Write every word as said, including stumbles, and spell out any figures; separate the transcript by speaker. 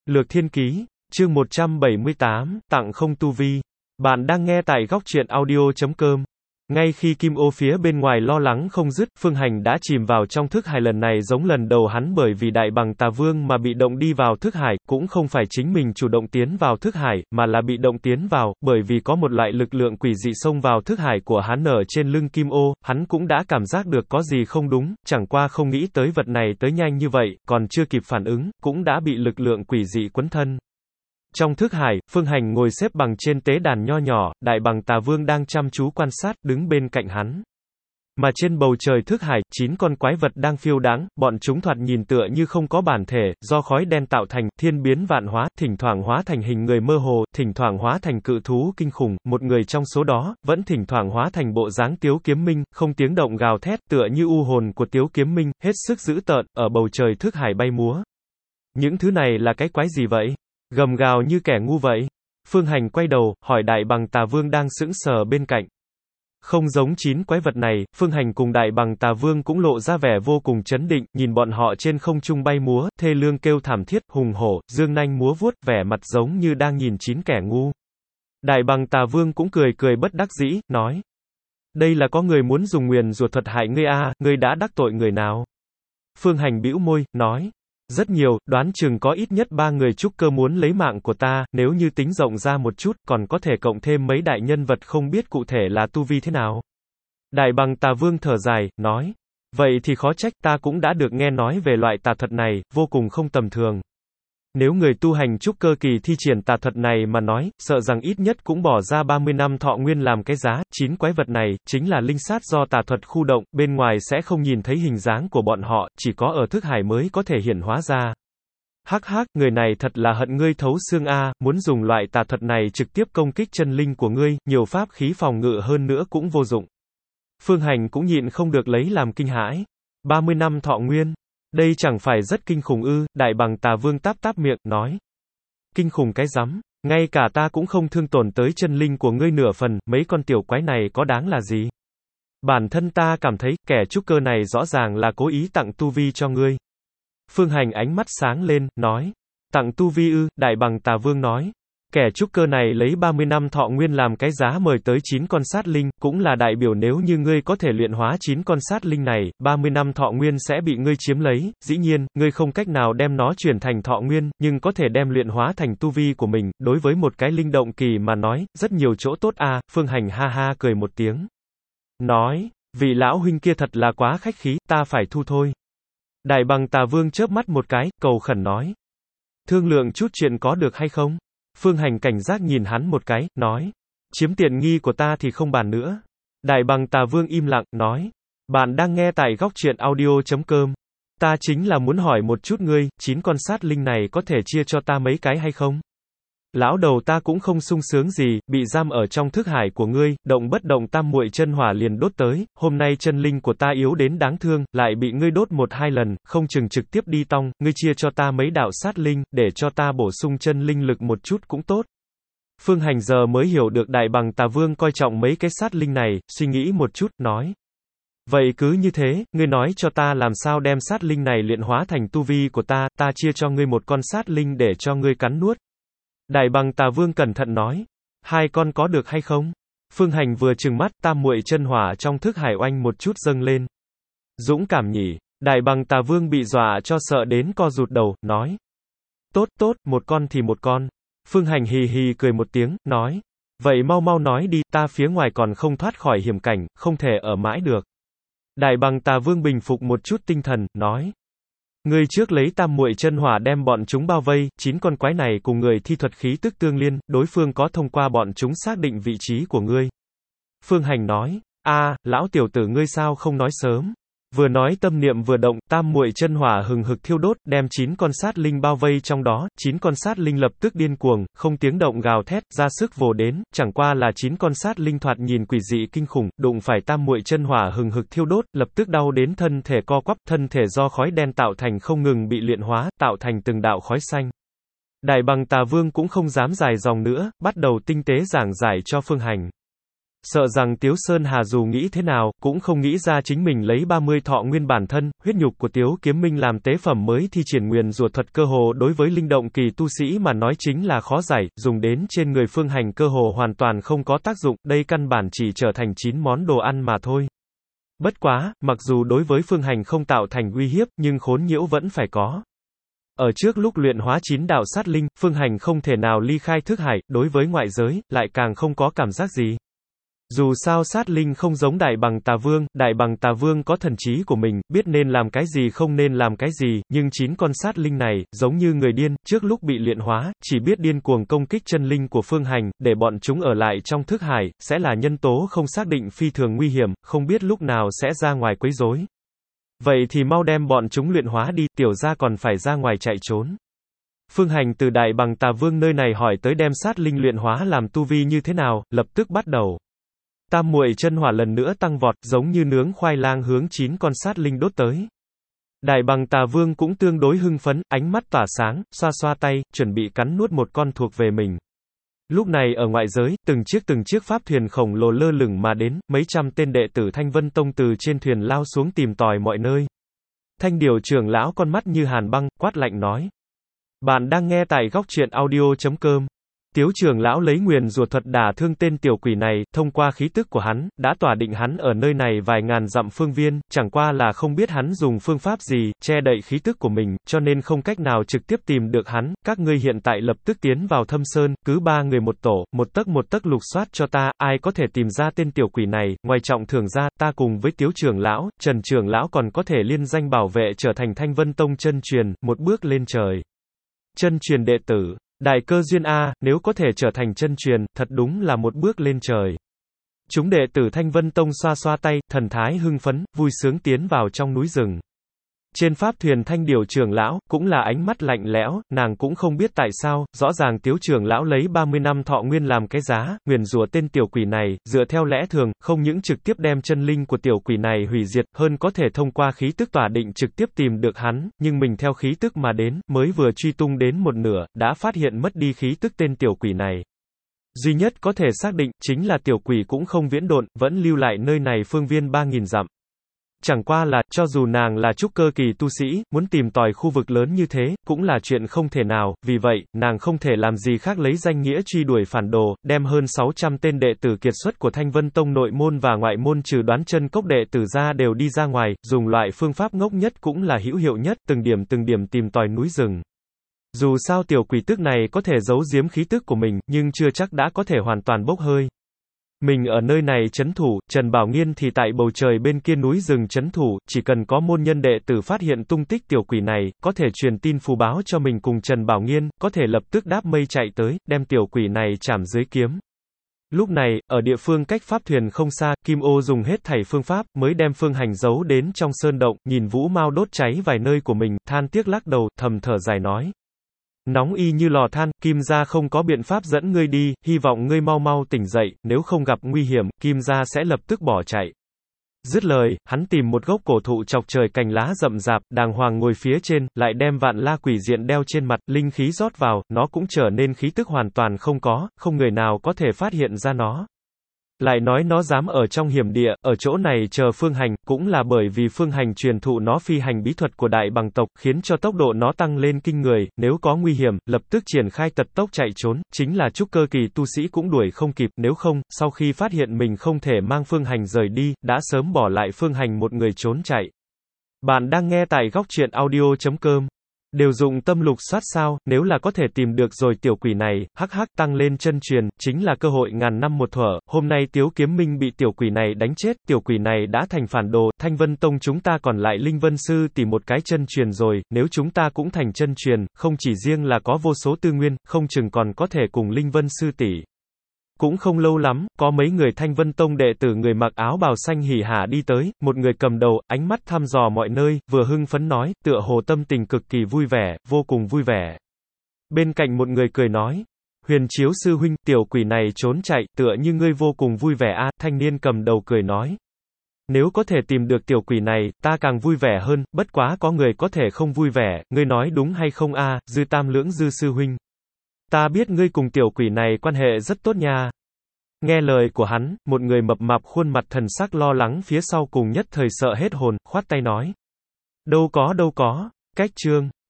Speaker 1: Lược Thiên Ký, chương một trăm bảy mươi tám, tặng không tu vi. Bạn đang nghe tại góc truyện audio chấm com. Ngay khi Kim Ô phía bên ngoài lo lắng không dứt, Phương Hành đã chìm vào trong thức hải lần này giống lần đầu hắn bởi vì Đại Bằng Tà Vương mà bị động đi vào thức hải, cũng không phải chính mình chủ động tiến vào thức hải, mà là bị động tiến vào, bởi vì có một loại lực lượng quỷ dị xông vào thức hải của hắn ở trên lưng Kim Ô, hắn cũng đã cảm giác được có gì không đúng, chẳng qua không nghĩ tới vật này tới nhanh như vậy, còn chưa kịp phản ứng, cũng đã bị lực lượng quỷ dị quấn thân. Trong thức hải, Phương Hành ngồi xếp bằng trên tế đàn nho nhỏ, Đại Bằng Tà Vương đang chăm chú quan sát, đứng bên cạnh hắn. Mà trên bầu trời thức hải, chín con quái vật đang phiêu đáng, bọn chúng thoạt nhìn tựa như không có bản thể, do khói đen tạo thành, thiên biến vạn hóa, thỉnh thoảng hóa thành hình người mơ hồ, thỉnh thoảng hóa thành cự thú kinh khủng, một người trong số đó, vẫn thỉnh thoảng hóa thành bộ dáng Tiếu Kiếm Minh, không tiếng động gào thét, tựa như u hồn của Tiếu Kiếm Minh, hết sức dữ tợn, ở bầu trời thức hải bay múa. Những thứ này là cái quái gì vậy? Gầm gào như kẻ ngu vậy. Phương Hành quay đầu, hỏi Đại Bằng Tà Vương đang sững sờ bên cạnh. Không giống chín quái vật này, Phương Hành cùng Đại Bằng Tà Vương cũng lộ ra vẻ vô cùng chấn định, nhìn bọn họ trên không trung bay múa, thê lương kêu thảm thiết, hùng hổ, dương nanh múa vuốt, vẻ mặt giống như đang nhìn chín kẻ ngu. Đại Bằng Tà Vương cũng cười cười bất đắc dĩ, nói. Đây là có người muốn dùng nguyền rủa thuật hại ngươi a, ngươi đã đắc tội người nào? Phương Hành bĩu môi, nói. Rất nhiều, đoán chừng có ít nhất ba người trúc cơ muốn lấy mạng của ta, nếu như tính rộng ra một chút, còn có thể cộng thêm mấy đại nhân vật không biết cụ thể là tu vi thế nào. Đại Bằng Tà Vương thở dài, nói. Vậy thì khó trách, ta cũng đã được nghe nói về loại tà thuật này, vô cùng không tầm thường. Nếu người tu hành trúc cơ kỳ thi triển tà thuật này mà nói, sợ rằng ít nhất cũng bỏ ra ba mươi năm thọ nguyên làm cái giá, chín quái vật này, chính là linh sát do tà thuật khu động, bên ngoài sẽ không nhìn thấy hình dáng của bọn họ, chỉ có ở thức hải mới có thể hiển hóa ra. Hắc hắc, người này thật là hận ngươi thấu xương a, muốn dùng loại tà thuật này trực tiếp công kích chân linh của ngươi, nhiều pháp khí phòng ngự hơn nữa cũng vô dụng. Phương Hành cũng nhịn không được lấy làm kinh hãi. ba mươi năm thọ nguyên. Đây chẳng phải rất kinh khủng ư? Đại Bằng Tà Vương táp táp miệng, nói. Kinh khủng cái rắm, ngay cả ta cũng không thương tổn tới chân linh của ngươi nửa phần, mấy con tiểu quái này có đáng là gì? Bản thân ta cảm thấy, kẻ trúc cơ này rõ ràng là cố ý tặng tu vi cho ngươi. Phương Hành ánh mắt sáng lên, nói. Tặng tu vi ư? Đại Bằng Tà Vương nói. Kẻ trúc cơ này lấy ba mươi năm thọ nguyên làm cái giá mời tới chín con sát linh, cũng là đại biểu nếu như ngươi có thể luyện hóa chín con sát linh này, ba mươi năm thọ nguyên sẽ bị ngươi chiếm lấy, dĩ nhiên, ngươi không cách nào đem nó chuyển thành thọ nguyên, nhưng có thể đem luyện hóa thành tu vi của mình, đối với một cái linh động kỳ mà nói, rất nhiều chỗ tốt a. À, Phương Hành ha ha cười một tiếng. Nói, vị lão huynh kia thật là quá khách khí, ta phải thu thôi. Đại Bằng Tà Vương chớp mắt một cái, cầu khẩn nói. Thương lượng chút chuyện có được hay không? Phương Hành cảnh giác nhìn hắn một cái, nói. Chiếm tiện nghi của ta thì không bàn nữa. Đại Bằng Tà Vương im lặng, nói. Bạn đang nghe tại góc truyện audio chấm com. Ta chính là muốn hỏi một chút ngươi, chín con sát linh này có thể chia cho ta mấy cái hay không? Lão đầu ta cũng không sung sướng gì, bị giam ở trong thức hải của ngươi, động bất động tam muội chân hỏa liền đốt tới, hôm nay chân linh của ta yếu đến đáng thương, lại bị ngươi đốt một hai lần, không chừng trực tiếp đi tong, ngươi chia cho ta mấy đạo sát linh, để cho ta bổ sung chân linh lực một chút cũng tốt. Phương Hành giờ mới hiểu được Đại Bằng Tà Vương coi trọng mấy cái sát linh này, suy nghĩ một chút, nói. Vậy cứ như thế, ngươi nói cho ta làm sao đem sát linh này luyện hóa thành tu vi của ta, ta chia cho ngươi một con sát linh để cho ngươi cắn nuốt. Đại Bằng Tà Vương cẩn thận nói. Hai con có được hay không? Phương Hành vừa trừng mắt, tam muội chân hỏa trong thức hải oanh một chút dâng lên. Dũng cảm nhỉ. Đại Bằng Tà Vương bị dọa cho sợ đến co rụt đầu, nói. Tốt tốt, một con thì một con. Phương Hành hì hì cười một tiếng, nói. Vậy mau mau nói đi, ta phía ngoài còn không thoát khỏi hiểm cảnh, không thể ở mãi được. Đại Bằng Tà Vương bình phục một chút tinh thần, nói. Ngươi trước lấy tam muội chân hỏa đem bọn chúng bao vây, chín con quái này cùng người thi thuật khí tức tương liên, đối phương có thông qua bọn chúng xác định vị trí của ngươi. Phương Hành nói, a, lão tiểu tử ngươi sao không nói sớm. Vừa nói tâm niệm vừa động, tam muội chân hỏa hừng hực thiêu đốt, đem chín con sát linh bao vây trong đó, chín con sát linh lập tức điên cuồng, không tiếng động gào thét, ra sức vồ đến, chẳng qua là chín con sát linh thoạt nhìn quỷ dị kinh khủng, đụng phải tam muội chân hỏa hừng hực thiêu đốt, lập tức đau đến thân thể co quắp, thân thể do khói đen tạo thành không ngừng bị luyện hóa, tạo thành từng đạo khói xanh. Đại Bằng Tà Vương cũng không dám dài dòng nữa, bắt đầu tinh tế giảng giải cho Phương Hành. Sợ rằng Tiếu Sơn Hà dù nghĩ thế nào, cũng không nghĩ ra chính mình lấy ba mươi thọ nguyên bản thân, huyết nhục của Tiếu Kiếm Minh làm tế phẩm mới thi triển nguyền rủa thuật cơ hồ đối với linh động kỳ tu sĩ mà nói chính là khó giải, dùng đến trên người Phương Hành cơ hồ hoàn toàn không có tác dụng, đây căn bản chỉ trở thành chín món đồ ăn mà thôi. Bất quá, mặc dù đối với Phương Hành không tạo thành uy hiếp, nhưng khốn nhiễu vẫn phải có. Ở trước lúc luyện hóa chín đạo sát linh, Phương Hành không thể nào ly khai thức hải, đối với ngoại giới, lại càng không có cảm giác gì. Dù sao sát linh không giống Đại Bằng Tà Vương, Đại Bằng Tà Vương có thần trí của mình, biết nên làm cái gì không nên làm cái gì, nhưng chín con sát linh này, giống như người điên, trước lúc bị luyện hóa, chỉ biết điên cuồng công kích chân linh của Phương Hành, để bọn chúng ở lại trong thức hải, sẽ là nhân tố không xác định phi thường nguy hiểm, không biết lúc nào sẽ ra ngoài quấy rối. Vậy thì mau đem bọn chúng luyện hóa đi, tiểu gia còn phải ra ngoài chạy trốn. Phương Hành từ Đại Bằng Tà Vương nơi này hỏi tới đem sát linh luyện hóa làm tu vi như thế nào, lập tức bắt đầu. Tam muội chân hỏa lần nữa tăng vọt, giống như nướng khoai lang hướng chín con sát linh đốt tới. Đại Bằng Tà Vương cũng tương đối hưng phấn, ánh mắt tỏa sáng, xoa xoa tay, chuẩn bị cắn nuốt một con thuộc về mình. Lúc này ở ngoại giới, từng chiếc từng chiếc pháp thuyền khổng lồ lơ lửng mà đến, mấy trăm tên đệ tử Thanh Vân Tông từ trên thuyền lao xuống tìm tòi mọi nơi. Thanh Điều trưởng lão con mắt như hàn băng, quát lạnh nói. Bạn đang nghe tại góc truyện audio chấm com. Tiếu trưởng lão lấy nguyền rủa thuật đả thương tên tiểu quỷ này, thông qua khí tức của hắn, đã tỏa định hắn ở nơi này vài ngàn dặm phương viên, chẳng qua là không biết hắn dùng phương pháp gì, che đậy khí tức của mình, cho nên không cách nào trực tiếp tìm được hắn, các ngươi hiện tại lập tức tiến vào thâm sơn, cứ ba người một tổ, một tấc một tấc lục soát cho ta, ai có thể tìm ra tên tiểu quỷ này, ngoài trọng thưởng ra, ta cùng với Tiếu trưởng lão, Trần trưởng lão còn có thể liên danh bảo vệ trở thành Thanh Vân Tông chân truyền, một bước lên trời. Chân truyền đệ tử. Đại cơ duyên A, nếu có thể trở thành chân truyền, thật đúng là một bước lên trời. Chúng đệ tử Thanh Vân Tông xoa xoa tay, thần thái hưng phấn, vui sướng tiến vào trong núi rừng. Trên pháp thuyền Thanh Điều trưởng lão, cũng là ánh mắt lạnh lẽo, nàng cũng không biết tại sao, rõ ràng Tiếu trưởng lão lấy ba mươi năm thọ nguyên làm cái giá, nguyền rủa tên tiểu quỷ này, dựa theo lẽ thường, không những trực tiếp đem chân linh của tiểu quỷ này hủy diệt, hơn có thể thông qua khí tức tỏa định trực tiếp tìm được hắn, nhưng mình theo khí tức mà đến, mới vừa truy tung đến một nửa, đã phát hiện mất đi khí tức tên tiểu quỷ này. Duy nhất có thể xác định, chính là tiểu quỷ cũng không viễn độn, vẫn lưu lại nơi này phương viên ba nghìn dặm. Chẳng qua là, cho dù nàng là trúc cơ kỳ tu sĩ, muốn tìm tòi khu vực lớn như thế, cũng là chuyện không thể nào, vì vậy, nàng không thể làm gì khác lấy danh nghĩa truy đuổi phản đồ, đem hơn sáu trăm tên đệ tử kiệt xuất của Thanh Vân Tông nội môn và ngoại môn trừ đoán chân cốc đệ tử ra đều đi ra ngoài, dùng loại phương pháp ngốc nhất cũng là hữu hiệu nhất, từng điểm từng điểm tìm tòi núi rừng. Dù sao tiểu quỷ tức này có thể giấu giếm khí tức của mình, nhưng chưa chắc đã có thể hoàn toàn bốc hơi. Mình ở nơi này trấn thủ, Trần Bảo Nghiên thì tại bầu trời bên kia núi rừng trấn thủ, chỉ cần có môn nhân đệ tử phát hiện tung tích tiểu quỷ này, có thể truyền tin phù báo cho mình cùng Trần Bảo Nghiên, có thể lập tức đáp mây chạy tới, đem tiểu quỷ này chảm dưới kiếm. Lúc này, ở địa phương cách pháp thuyền không xa, Kim Ô dùng hết thảy phương pháp, mới đem Phương Hành giấu đến trong sơn động, nhìn Vũ Mao đốt cháy vài nơi của mình, than tiếc lắc đầu, thầm thở dài nói. Nóng y như lò than, Kim gia không có biện pháp dẫn ngươi đi, hy vọng ngươi mau mau tỉnh dậy, nếu không gặp nguy hiểm, Kim gia sẽ lập tức bỏ chạy. Dứt lời, hắn tìm một gốc cổ thụ chọc trời cành lá rậm rạp, đàng hoàng ngồi phía trên, lại đem vạn la quỷ diện đeo trên mặt, linh khí rót vào, nó cũng trở nên khí tức hoàn toàn không có, không người nào có thể phát hiện ra nó. Lại nói nó dám ở trong hiểm địa, ở chỗ này chờ Phương Hành, cũng là bởi vì Phương Hành truyền thụ nó phi hành bí thuật của Đại Bằng tộc, khiến cho tốc độ nó tăng lên kinh người, nếu có nguy hiểm, lập tức triển khai tật tốc chạy trốn, chính là trúc cơ kỳ tu sĩ cũng đuổi không kịp, nếu không, sau khi phát hiện mình không thể mang Phương Hành rời đi, đã sớm bỏ lại Phương Hành một người trốn chạy. Bạn đang nghe tại góc truyện audio chấm com. Đều dụng tâm lục soát sao, nếu là có thể tìm được rồi tiểu quỷ này, hắc hắc tăng lên chân truyền, chính là cơ hội ngàn năm một thuở, hôm nay Tiếu Kiếm Minh bị tiểu quỷ này đánh chết, tiểu quỷ này đã thành phản đồ, Thanh Vân Tông chúng ta còn lại Linh Vân Sư tỷ một cái chân truyền rồi, nếu chúng ta cũng thành chân truyền, không chỉ riêng là có vô số tư nguyên, không chừng còn có thể cùng Linh Vân Sư tỷ. Cũng không lâu lắm, có mấy người Thanh Vân Tông đệ tử người mặc áo bào xanh hỉ hả đi tới, một người cầm đầu, ánh mắt thăm dò mọi nơi, vừa hưng phấn nói, tựa hồ tâm tình cực kỳ vui vẻ, vô cùng vui vẻ. Bên cạnh một người cười nói, Huyền Chiếu sư huynh, tiểu quỷ này trốn chạy, tựa như ngươi vô cùng vui vẻ a. Thanh niên cầm đầu cười nói, nếu có thể tìm được tiểu quỷ này, ta càng vui vẻ hơn, bất quá có người có thể không vui vẻ, ngươi nói đúng hay không a, Dư Tam Lưỡng Dư sư huynh. Ta biết ngươi cùng tiểu quỷ này quan hệ rất tốt nha. Nghe lời của hắn, một người mập mạp khuôn mặt thần sắc lo lắng phía sau cùng nhất thời sợ hết hồn, khoát tay nói. Đâu có đâu có, cách trương.